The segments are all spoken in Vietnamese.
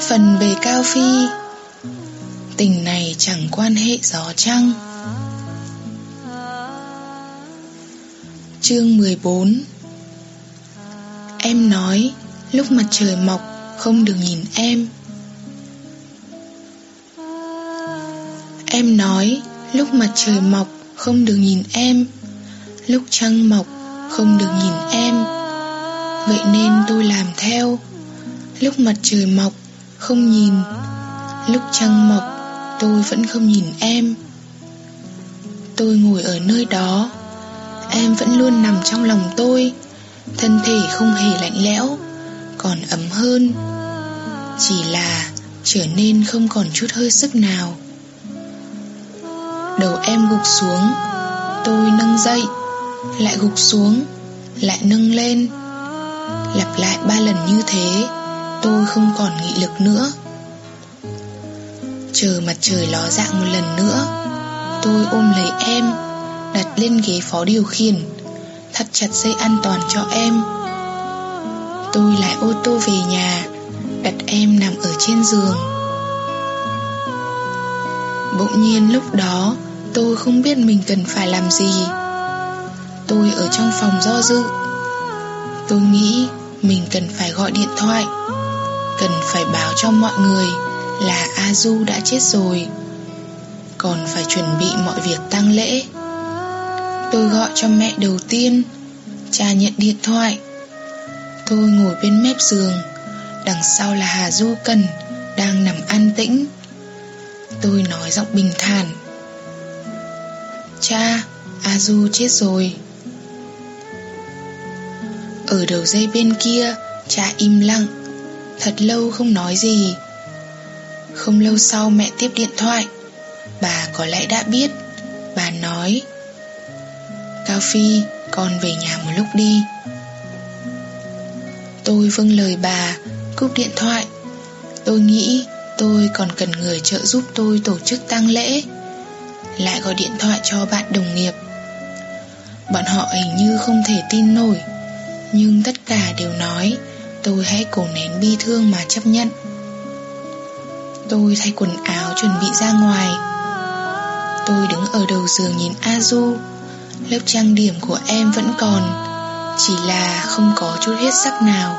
Phần về Cao Phi. Tình này chẳng quan hệ gió trăng. Chương 14. Em nói lúc mặt trời mọc không được nhìn em. Em nói lúc mặt trời mọc không được nhìn em, lúc trăng mọc không được nhìn em. Vậy nên tôi làm theo. Lúc mặt trời mọc không nhìn, lúc trăng mọc tôi vẫn không nhìn em. Tôi ngồi ở nơi đó, em vẫn luôn nằm trong lòng tôi. Thân thể không hề lạnh lẽo, còn ấm hơn, chỉ là trở nên không còn chút hơi sức nào. Đầu em gục xuống, tôi nâng dậy, lại gục xuống, lại nâng lên. Lặp lại 3 lần như thế, tôi không còn nghị lực nữa. Chờ mặt trời ló dạng một lần nữa, tôi ôm lấy em, đặt lên ghế phó điều khiển, thắt chặt dây an toàn cho em. Tôi lái ô tô về nhà, đặt em nằm ở trên giường. Bỗng nhiên lúc đó tôi không biết mình cần phải làm gì. Tôi ở trong phòng do dự. Tôi nghĩ mình cần phải gọi điện thoại, cần phải báo cho mọi người là Azu đã chết rồi, còn phải chuẩn bị mọi việc tang lễ. Tôi gọi cho mẹ đầu tiên. Cha nhận điện thoại. Tôi ngồi bên mép giường, đằng sau là Hà Du Cần đang nằm an tĩnh. Tôi nói giọng bình thản: Cha, Azu chết rồi. Ở đầu dây bên kia, cha im lặng, thật lâu không nói gì. Không lâu sau mẹ tiếp điện thoại. Bà có lẽ đã biết. Bà nói: Cao Phi, con về nhà một lúc đi. Tôi vâng lời bà, cúp điện thoại. Tôi nghĩ tôi còn cần người trợ giúp tôi tổ chức tang lễ. Lại gọi điện thoại cho bạn đồng nghiệp. Bọn họ hình như không thể tin nổi, nhưng tất cả đều nói tôi hãy cố nén bi thương mà chấp nhận. Tôi thay quần áo chuẩn bị ra ngoài. Tôi đứng ở đầu giường nhìn Azu. Lớp trang điểm của em vẫn còn, chỉ là không có chút huyết sắc nào.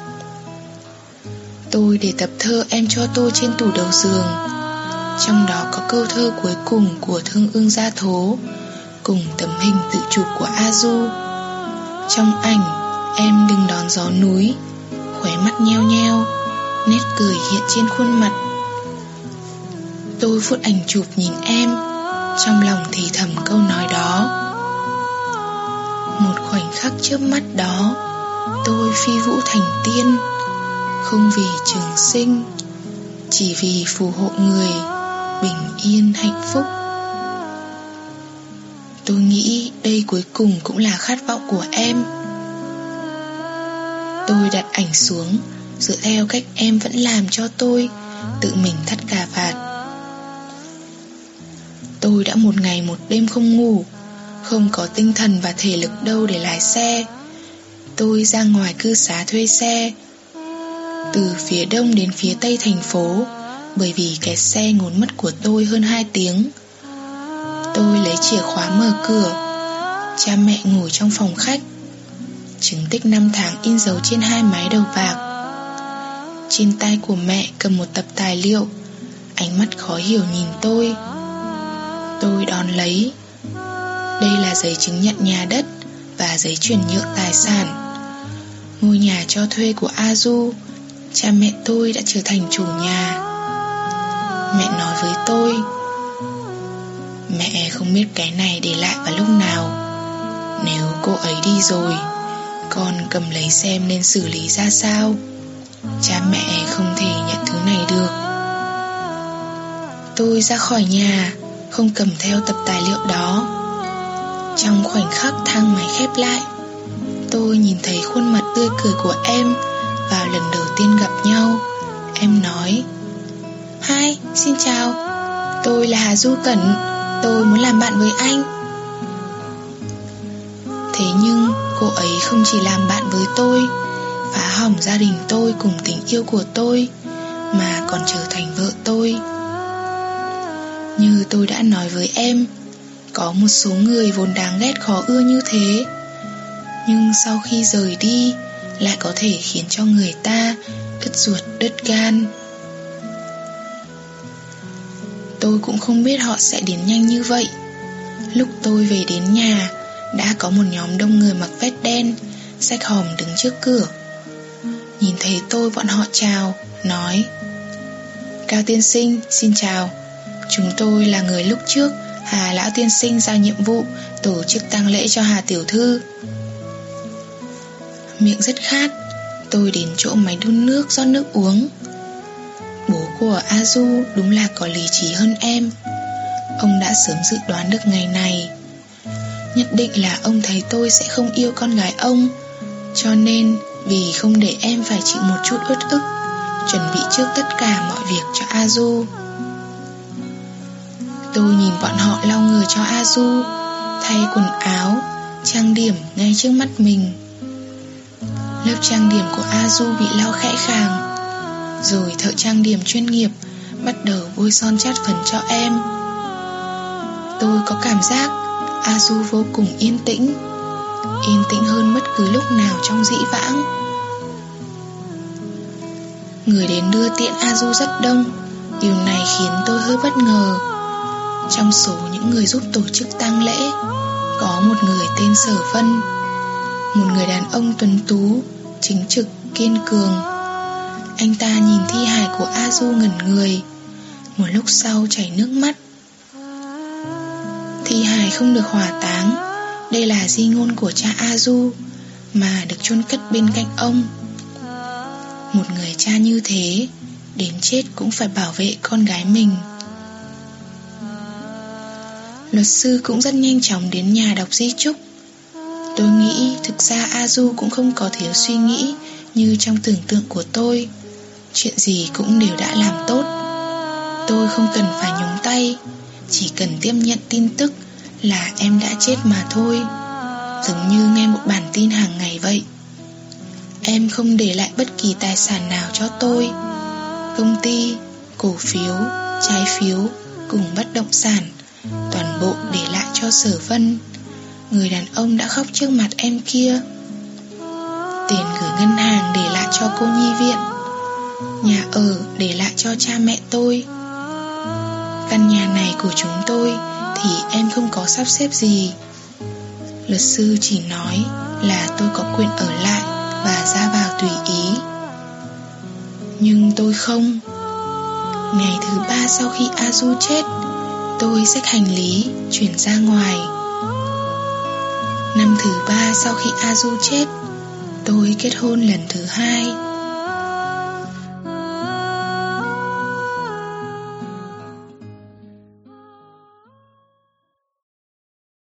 Tôi để tập thơ em cho tôi trên tủ đầu giường. Trong đó có câu thơ cuối cùng của Thương Ương Gia Thố, cùng tấm hình tự chụp của Azu. Trong ảnh, em đứng đón gió núi, khóe mắt nheo nheo, nét cười hiện trên khuôn mặt. Tôi vuốt ảnh chụp nhìn em, trong lòng thì thầm câu nói đó. Một khoảnh khắc chớp mắt đó, tôi phi vũ thành tiên, không vì trường sinh, chỉ vì phù hộ người bình yên hạnh phúc. Tôi nghĩ đây cuối cùng cũng là khát vọng của em. Tôi đặt ảnh xuống, dựa theo cách em vẫn làm cho tôi, tự mình thắt cà vạt. Tôi đã một ngày một đêm không ngủ, không có tinh thần và thể lực đâu để lái xe. Tôi ra ngoài cư xá thuê xe, từ phía đông đến phía tây thành phố, bởi vì kẹt xe ngốn mất của tôi hơn 2 tiếng. Tôi lấy chìa khóa mở cửa. Cha mẹ ngồi trong phòng khách. Chứng tích 5 tháng in dấu trên 2 mái đầu bạc. Trên tay của mẹ cầm một tập tài liệu, ánh mắt khó hiểu nhìn tôi. Tôi đón lấy. Đây là giấy chứng nhận nhà đất và giấy chuyển nhượng tài sản. Ngôi nhà cho thuê của Azu, cha mẹ tôi đã trở thành chủ nhà. Mẹ nói với tôi: Mẹ không biết cái này để lại vào lúc nào. Nếu cô ấy đi rồi, con cầm lấy xem nên xử lý ra sao. Cha mẹ không thể nhận thứ này được. Tôi ra khỏi nhà, không cầm theo tập tài liệu đó. Trong khoảnh khắc thang máy khép lại, tôi nhìn thấy khuôn mặt tươi cười của em vào lần đầu tiên gặp nhau. Em nói: Hi, xin chào, tôi là Hà Du Cẩn, tôi muốn làm bạn với anh. Thế nhưng cô ấy không chỉ làm bạn với tôi, phá hỏng gia đình tôi cùng tình yêu của tôi, mà còn trở thành vợ tôi. Như tôi đã nói với em, có một số người vốn đáng ghét khó ưa như thế, nhưng sau khi rời đi lại có thể khiến cho người ta đứt ruột đứt gan. Tôi cũng không biết họ sẽ đến nhanh như vậy. Lúc tôi về đến nhà, đã có một nhóm đông người mặc vest đen, xách hòm đứng trước cửa. Nhìn thấy tôi, bọn họ chào, nói: Cao tiên sinh, xin chào. Chúng tôi là người lúc trước Hà lão tiên sinh giao nhiệm vụ tổ chức tang lễ cho Hà tiểu thư. Miệng rất khát, tôi đến chỗ máy đun nước rót nước uống. Bố của Azu đúng là có lý trí hơn em. Ông đã sớm dự đoán được ngày này. Nhất định là ông thấy tôi sẽ không yêu con gái ông, cho nên vì không để em phải chịu một chút uất ức, chuẩn bị trước tất cả mọi việc cho Azu. Tôi nhìn bọn họ lau người cho Azu, thay quần áo, trang điểm ngay trước mắt mình. Lớp trang điểm của Azu bị lau khẽ khàng, rồi thợ trang điểm chuyên nghiệp bắt đầu bôi son chát phấn cho em. Tôi có cảm giác Azu vô cùng yên tĩnh hơn bất cứ lúc nào trong dĩ vãng. Người đến đưa tiễn Azu rất đông. Điều này khiến tôi hơi bất ngờ. Trong số những người giúp tổ chức tang lễ, có một người tên Sở Vân, một người đàn ông tuấn tú, chính trực, kiên cường. Anh ta nhìn thi hài của Azu ngẩn người, một lúc sau chảy nước mắt. Thi hài không được hỏa táng, đây là di ngôn của cha Azu, mà được chôn cất bên cạnh ông. Một người cha như thế, đến chết cũng phải bảo vệ con gái mình. Luật sư cũng rất nhanh chóng đến nhà đọc di chúc. Tôi nghĩ thực ra Azu cũng không có thiếu suy nghĩ như trong tưởng tượng của tôi. Chuyện gì cũng đều đã làm tốt. Tôi không cần phải nhúng tay, chỉ cần tiếp nhận tin tức là em đã chết mà thôi. Giống như nghe một bản tin hàng ngày vậy. Em không để lại bất kỳ tài sản nào cho tôi. Công ty, cổ phiếu, trái phiếu cùng bất động sản, toàn bộ để lại cho Sở Vân, người đàn ông đã khóc trước mặt em kia. Tiền gửi ngân hàng để lại cho cô nhi viện, nhà ở để lại cho cha mẹ tôi. Căn nhà này của chúng tôi thì em không có sắp xếp gì. Luật sư chỉ nói là tôi có quyền ở lại và ra vào tùy ý. Nhưng tôi không. Ngày thứ 3 sau khi Azu chết, tôi xách hành lý chuyển ra ngoài. Năm thứ 3 sau khi Azu chết, tôi kết hôn lần thứ 2.